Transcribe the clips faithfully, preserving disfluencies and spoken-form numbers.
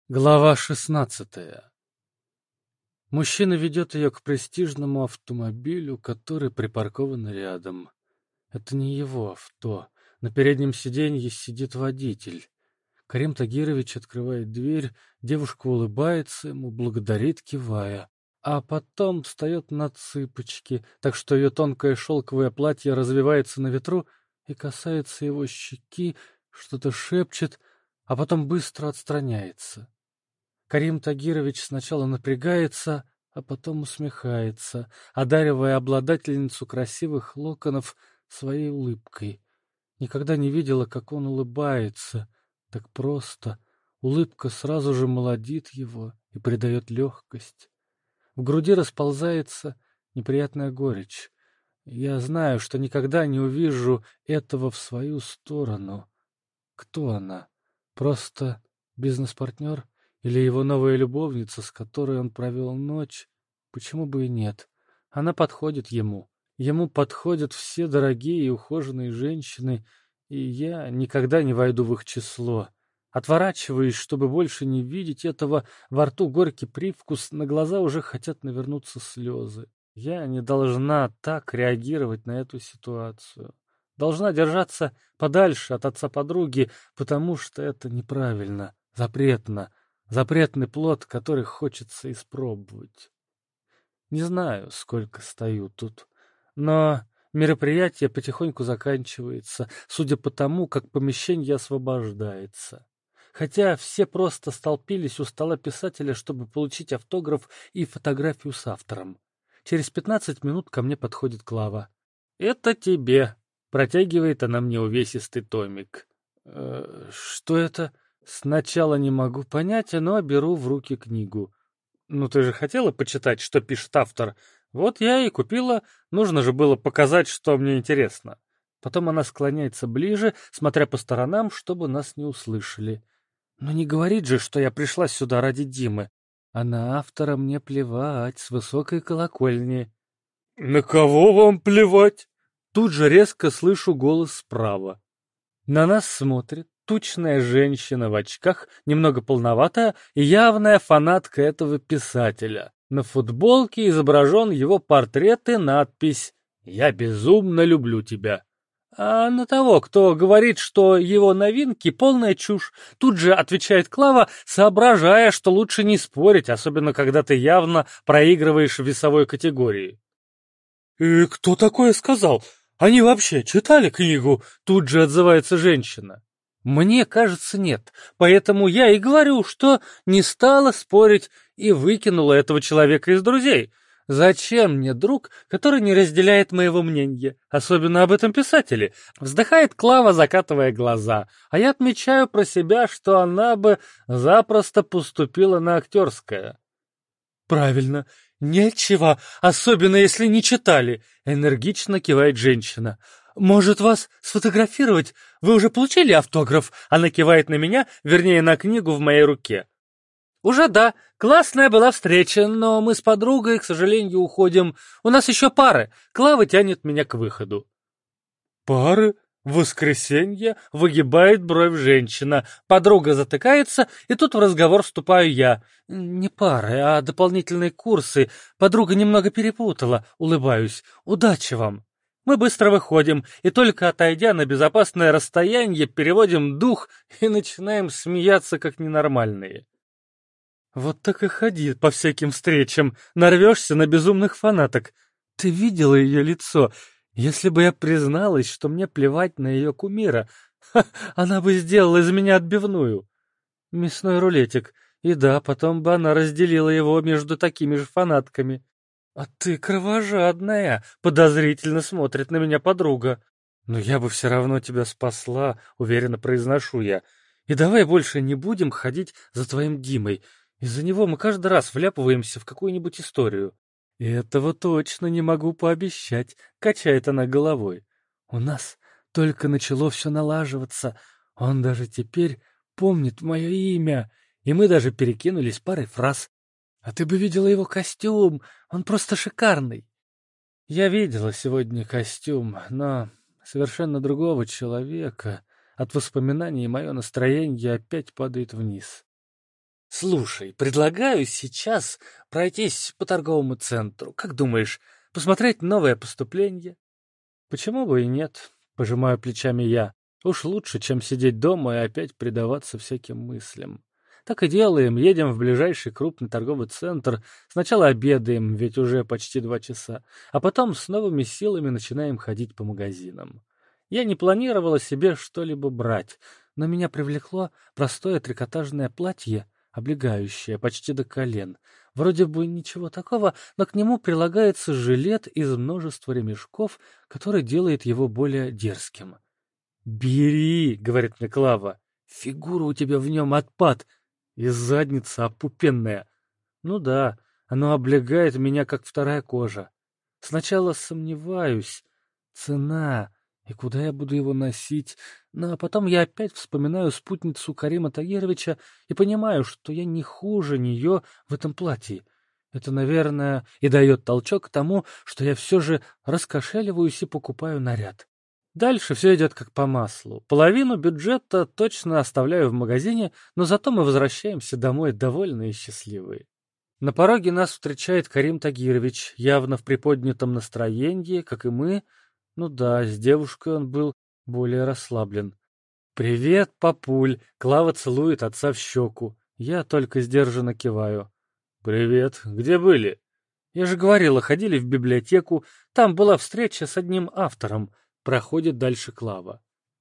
Глава шестнадцатая. Мужчина ведет ее к престижному автомобилю, который припаркован рядом. Это не его авто. На переднем сиденье сидит водитель. Карим Тагирович открывает дверь, девушка улыбается ему, благодарит, кивая. А потом встает на цыпочки, так что ее тонкое шелковое платье развивается на ветру и касается его щеки, что-то шепчет, а потом быстро отстраняется. Карим Тагирович сначала напрягается, а потом усмехается, одаривая обладательницу красивых локонов своей улыбкой. Никогда не видела, как он улыбается. Так просто. Улыбка сразу же молодит его и придает легкость. В груди расползается неприятная горечь. Я знаю, что никогда не увижу этого в свою сторону. Кто она? Просто бизнес-партнер? Или его новая любовница, с которой он провел ночь? Почему бы и нет? Она подходит ему. Ему подходят все дорогие и ухоженные женщины, и я никогда не войду в их число. Отворачиваюсь, чтобы больше не видеть этого, во рту горький привкус, на глаза уже хотят навернуться слезы. Я не должна так реагировать на эту ситуацию. Должна держаться подальше от отца подруги, потому что это неправильно, запретно. Запретный плод, который хочется испробовать. Не знаю, сколько стою тут, но мероприятие потихоньку заканчивается, судя по тому, как помещение освобождается. Хотя все просто столпились у стола писателя, чтобы получить автограф и фотографию с автором. Через пятнадцать минут ко мне подходит Клава. «Это тебе», — протягивает она мне увесистый томик. «Э, что это?» Сначала не могу понять, но беру в руки книгу. Ну, ты же хотела почитать, что пишет автор? Вот я и купила. Нужно же было показать, что мне интересно. Потом она склоняется ближе, смотря по сторонам, чтобы нас не услышали. Но не говорит же, что я пришла сюда ради Димы. А на автора мне плевать с высокой колокольни. «На кого вам плевать?» Тут же резко слышу голос справа. На нас смотрит тучная женщина в очках, немного полноватая и явная фанатка этого писателя. На футболке изображен его портрет и надпись «Я безумно люблю тебя». А на того, кто говорит, что его новинки — полная чушь, тут же отвечает Клава, соображая, что лучше не спорить, особенно когда ты явно проигрываешь в весовой категории. «И кто такое сказал? Они вообще читали книгу?» Тут же отзывается женщина. Мне кажется, нет. Поэтому я и говорю, что не стала спорить и выкинула этого человека из друзей. Зачем мне друг, который не разделяет моего мнения, особенно об этом писателе? Вздыхает Клава, закатывая глаза, а я отмечаю про себя, что она бы запросто поступила на актерское. Правильно, нечего, особенно если не читали, энергично кивает женщина. Может, вас сфотографировать? Вы уже получили автограф? Она кивает на меня, вернее, на книгу в моей руке. Уже да, классная была встреча, но мы с подругой, к сожалению, уходим. У нас еще пары. Клава тянет меня к выходу. Пары? В воскресенье выгибает бровь женщина. Подруга затыкается, и тут в разговор вступаю я. Не пары, а дополнительные курсы. Подруга немного перепутала. Улыбаюсь. Удачи вам. Мы быстро выходим, и только отойдя на безопасное расстояние, переводим дух и начинаем смеяться, как ненормальные. Вот так и ходи по всяким встречам, нарвешься на безумных фанаток. Ты видела ее лицо? Если бы я призналась, что мне плевать на ее кумира, ха, она бы сделала из меня отбивную. Мясной рулетик. И да, потом бы она разделила его между такими же фанатками. «А ты кровожадная!» — подозрительно смотрит на меня подруга. «Но я бы все равно тебя спасла», — уверенно произношу я. «И давай больше не будем ходить за твоим Димой. Из-за него мы каждый раз вляпываемся в какую-нибудь историю». «Этого точно не могу пообещать», — качает она головой. «У нас только начало все налаживаться. Он даже теперь помнит мое имя, и мы даже перекинулись парой фраз. А ты бы видела его костюм, он просто шикарный». Я видела сегодня костюм, но совершенно другого человека. От воспоминаний мое настроение опять падает вниз. Слушай, предлагаю сейчас пройтись по торговому центру. Как думаешь, посмотреть новое поступление? Почему бы и нет? Пожимаю плечами я. Уж лучше, чем сидеть дома и опять предаваться всяким мыслям. Так и делаем, едем в ближайший крупный торговый центр, сначала обедаем, ведь уже почти два часа, а потом с новыми силами начинаем ходить по магазинам. Я не планировала себе что-либо брать, но меня привлекло простое трикотажное платье, облегающее почти до колен. Вроде бы ничего такого, но к нему прилагается жилет из множества ремешков, который делает его более дерзким. «Бери!» — говорит мне Клава. «Фигура у тебя в нем отпад, и задница опупенная. Ну да, оно облегает меня, как вторая кожа. Сначала сомневаюсь. Цена. И куда я буду его носить? Ну, а потом я опять вспоминаю спутницу Карима Тагировича и понимаю, что я не хуже нее в этом платье. Это, наверное, и дает толчок к тому, что я все же раскошеливаюсь и покупаю наряд. Дальше все идет как по маслу. Половину бюджета точно оставляю в магазине, но зато мы возвращаемся домой довольные и счастливые. На пороге нас встречает Карим Тагирович, явно в приподнятом настроении, как и мы. Ну да, с девушкой он был более расслаблен. «Привет, папуль!» Клава целует отца в щеку. Я только сдержанно киваю. «Привет. Где были?» «Я же говорила, ходили в библиотеку. Там была встреча с одним автором». Проходит дальше Клава.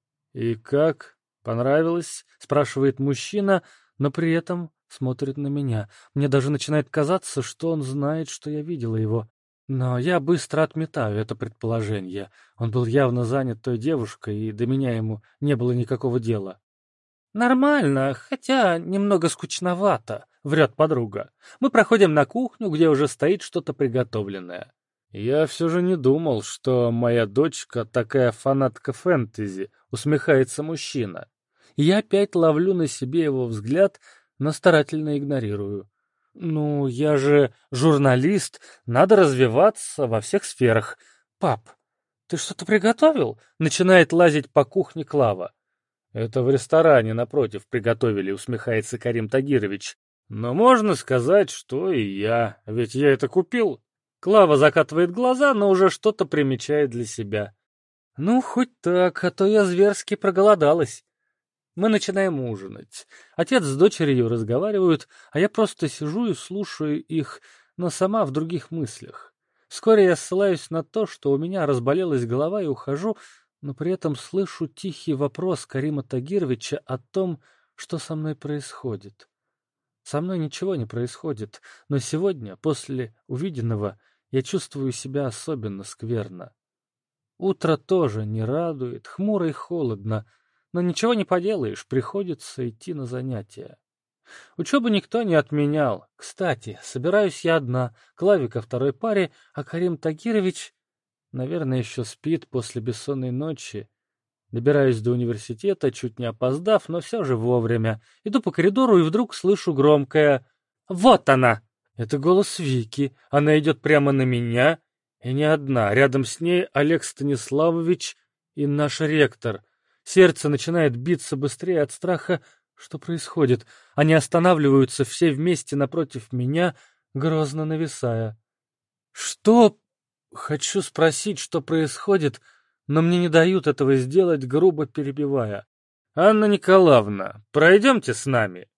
«И как? Понравилось?» — спрашивает мужчина, но при этом смотрит на меня. Мне даже начинает казаться, что он знает, что я видела его. Но я быстро отметаю это предположение. Он был явно занят той девушкой, и до меня ему не было никакого дела. «Нормально, хотя немного скучновато», — врет подруга. «Мы проходим на кухню, где уже стоит что-то приготовленное». «Я все же не думал, что моя дочка такая фанатка фэнтези», — усмехается мужчина. Я опять ловлю на себе его взгляд, но старательно игнорирую. «Ну, я же журналист, надо развиваться во всех сферах. Пап, ты что-то приготовил?» — начинает лазить по кухне Клава. «Это в ресторане напротив приготовили», — усмехается Карим Тагирович. «Но можно сказать, что и я, ведь я это купил». Клава закатывает глаза, но уже что-то примечает для себя. «Ну, хоть так, а то я зверски проголодалась». Мы начинаем ужинать. Отец с дочерью разговаривают, а я просто сижу и слушаю их, но сама в других мыслях. Вскоре я ссылаюсь на то, что у меня разболелась голова, и ухожу, но при этом слышу тихий вопрос Карима Тагировича о том, что со мной происходит. Со мной ничего не происходит, но сегодня, после увиденного, я чувствую себя особенно скверно. Утро тоже не радует, хмуро и холодно, но ничего не поделаешь, приходится идти на занятия. Учебу никто не отменял. Кстати, собираюсь я одна, Клаве ко второй паре, а Карим Тагирович, наверное, еще спит после бессонной ночи. Добираюсь до университета, чуть не опоздав, но все же вовремя. Иду по коридору и вдруг слышу громкое «Вот она!». Это голос Вики. Она идет прямо на меня. И не одна. Рядом с ней Олег Станиславович и наш ректор. Сердце начинает биться быстрее от страха. Что происходит? Они останавливаются все вместе напротив меня, грозно нависая. «Что?» Хочу спросить, что происходит, но мне не дают этого сделать, грубо перебивая. «Анна Николаевна, пройдемте с нами».